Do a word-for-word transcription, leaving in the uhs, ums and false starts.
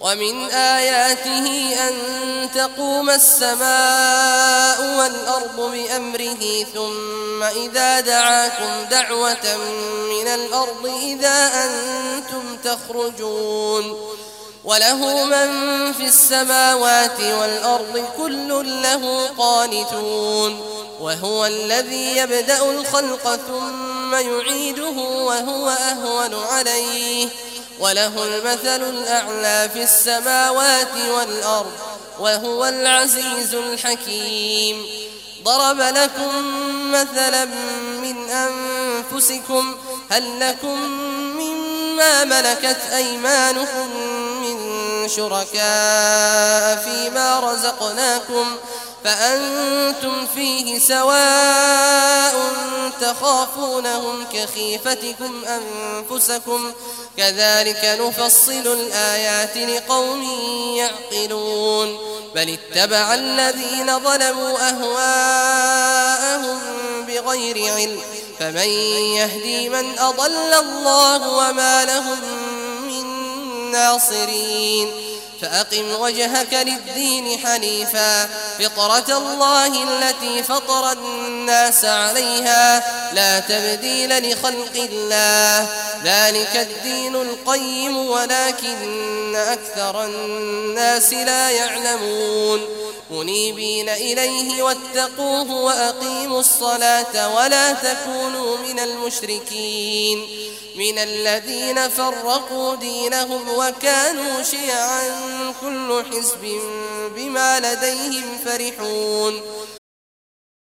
ومن آياته أن تقوم السماء والأرض بأمره ثم إذا دعاكم دعوة من الأرض إذا أنتم تخرجون وله من في السماوات والأرض كل له قانتون وهو الذي يبدأ الخلق ثم يعيده وهو أهون عليه وله المثل الأعلى في السماوات والأرض وهو العزيز الحكيم ضرب لكم مثلا من أنفسكم هل لكم مما ملكت أيمانكم من شركاء فيما رزقناكم فأنتم فيه سواء تخافونهم كخيفتكم أنفسكم كذلك نفصل الآيات لقوم يعقلون بل اتبع الذين ظلموا أهواءهم بغير علم فمن يهدي من أضل الله وما لهم من ناصرين فأقم وجهك للدين حنيفا فطرة الله التي فطر الناس عليها لا تبديل لخلق الله ذلك الدين القيم ولكن أكثر الناس لا يعلمون منيبين إليه واتقوه وأقيموا الصلاة ولا تكونوا من المشركين من الذين فرقوا دينهم وكانوا شيعا كل حزب بما لديهم فرحون